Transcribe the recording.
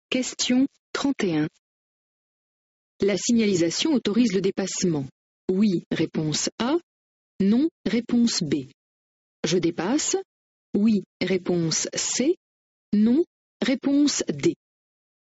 Question 31. La signalisation autorise le dépassement. Oui, réponse A. Non, réponse B. Je dépasse. Oui, réponse C. Non, réponse D.